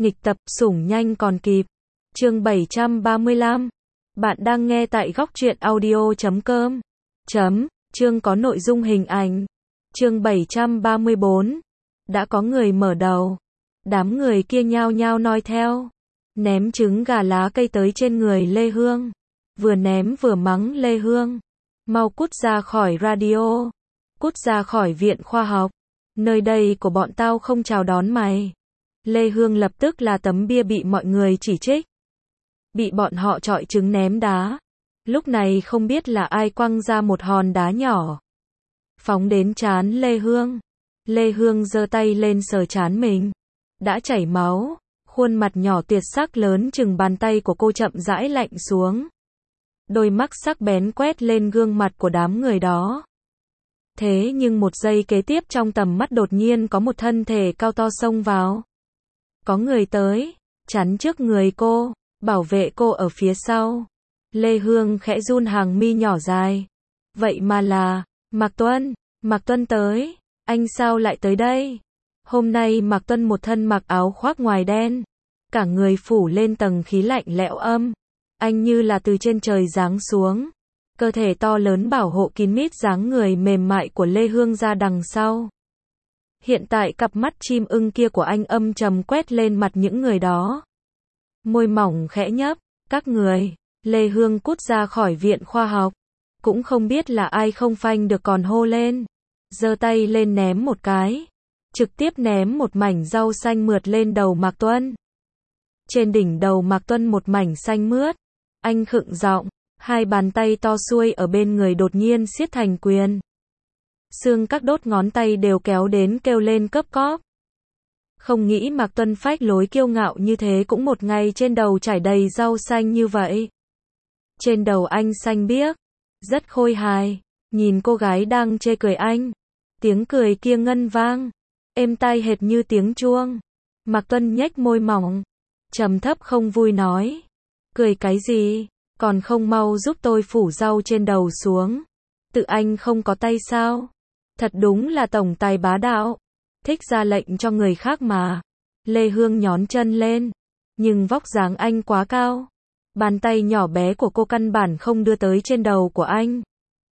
Nghịch tập, sủng nhanh còn kịp. Chương 735. Bạn đang nghe tại góc truyện audio.com. Chương có nội dung hình ảnh. Chương 734. Đã có người mở đầu. Đám người kia nhao nhao noi theo. Ném trứng gà lá cây tới trên người Lê Hương. Vừa ném vừa mắng Lê Hương. Mau cút ra khỏi radio. Cút ra khỏi viện khoa học. Nơi đây của bọn tao không chào đón mày. Lê Hương lập tức là tấm bia bị mọi người chỉ trích. Bị bọn họ chọi trứng ném đá. Lúc này không biết là ai quăng ra một hòn đá nhỏ. Phóng đến trán Lê Hương. Lê Hương giơ tay lên sờ trán mình. Đã chảy máu. Khuôn mặt nhỏ tuyệt sắc lớn chừng bàn tay của cô chậm rãi lạnh xuống. Đôi mắt sắc bén quét lên gương mặt của đám người đó. Thế nhưng một giây kế tiếp trong tầm mắt đột nhiên có một thân thể cao to xông vào. Có người tới, chắn trước người cô, bảo vệ cô ở phía sau. Lê Hương khẽ run hàng mi nhỏ dài. Vậy mà là, Mạc Tuân. Mạc Tuân tới, anh sao lại tới đây? Hôm nay Mạc Tuân một thân mặc áo khoác ngoài đen, cả người phủ lên tầng khí lạnh lẽo âm. Anh như là từ trên trời giáng xuống. Cơ thể to lớn bảo hộ kín mít dáng người mềm mại của Lê Hương ra đằng sau. Hiện tại cặp mắt chim ưng kia của anh âm trầm quét lên mặt những người đó. Môi mỏng khẽ nhấp, các người. Lê Hương cút ra khỏi viện khoa học. Cũng không biết là ai không phanh được còn hô lên. Giơ tay lên ném một cái. Trực tiếp ném một mảnh rau xanh mượt lên đầu Mạc Tuân. Trên đỉnh đầu Mạc Tuân một mảnh xanh mướt. Anh khựng giọng, hai bàn tay to xuôi ở bên người đột nhiên siết thành quyền. Xương các đốt ngón tay đều kéo đến kêu lên cấp cóp. Không nghĩ Mạc Tuân phách lối kiêu ngạo như thế cũng một ngày trên đầu trải đầy rau xanh như vậy. Trên đầu anh xanh biếc, rất khôi hài, nhìn cô gái đang chê cười anh. Tiếng cười kia ngân vang, êm tai hệt như tiếng chuông. Mạc Tuân nhếch môi mỏng, trầm thấp không vui nói. Cười cái gì, còn không mau giúp tôi phủ rau trên đầu xuống. Tự anh không có tay sao? Thật đúng là tổng tài bá đạo. Thích ra lệnh cho người khác mà. Lê Hương nhón chân lên. Nhưng vóc dáng anh quá cao. Bàn tay nhỏ bé của cô căn bản không đưa tới trên đầu của anh.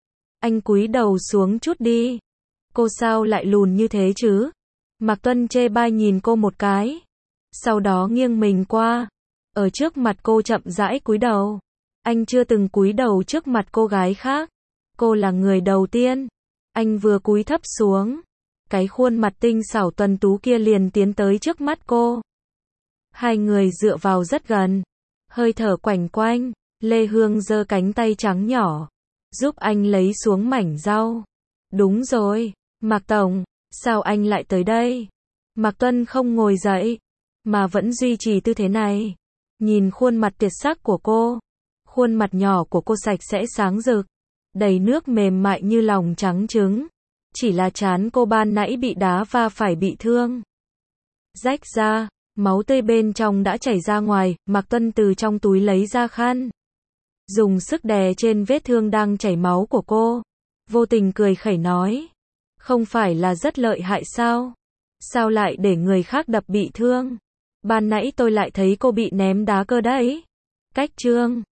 Anh cúi đầu xuống chút đi. Cô sao lại lùn như thế chứ? Mạc Tuân chê bai nhìn cô một cái. Sau đó nghiêng mình qua. Ở trước mặt cô chậm rãi cúi đầu. Anh chưa từng cúi đầu trước mặt cô gái khác. Cô là người đầu tiên. Anh vừa cúi thấp xuống. Cái khuôn mặt tinh xảo tuấn tú kia liền tiến tới trước mắt cô. Hai người dựa vào rất gần. Hơi thở quảnh quanh. Lê Hương giơ cánh tay trắng nhỏ. Giúp anh lấy xuống mảnh rau. Đúng rồi, Mạc Tổng. Sao anh lại tới đây? Mạc Tuân không ngồi dậy. Mà vẫn duy trì tư thế này. Nhìn khuôn mặt tuyệt sắc của cô. Khuôn mặt nhỏ của cô sạch sẽ sáng rực. Đầy nước mềm mại như lòng trắng trứng. Chỉ là trán cô ban nãy bị đá va phải bị thương. Rách ra, máu tươi bên trong đã chảy ra ngoài. Mạc Tuân từ trong túi lấy ra khăn. Dùng sức đè trên vết thương đang chảy máu của cô. Vô tình cười khẩy nói. Không phải là rất lợi hại sao? Sao lại để người khác đập bị thương? Ban nãy tôi lại thấy cô bị ném đá cơ đấy. Cách trương.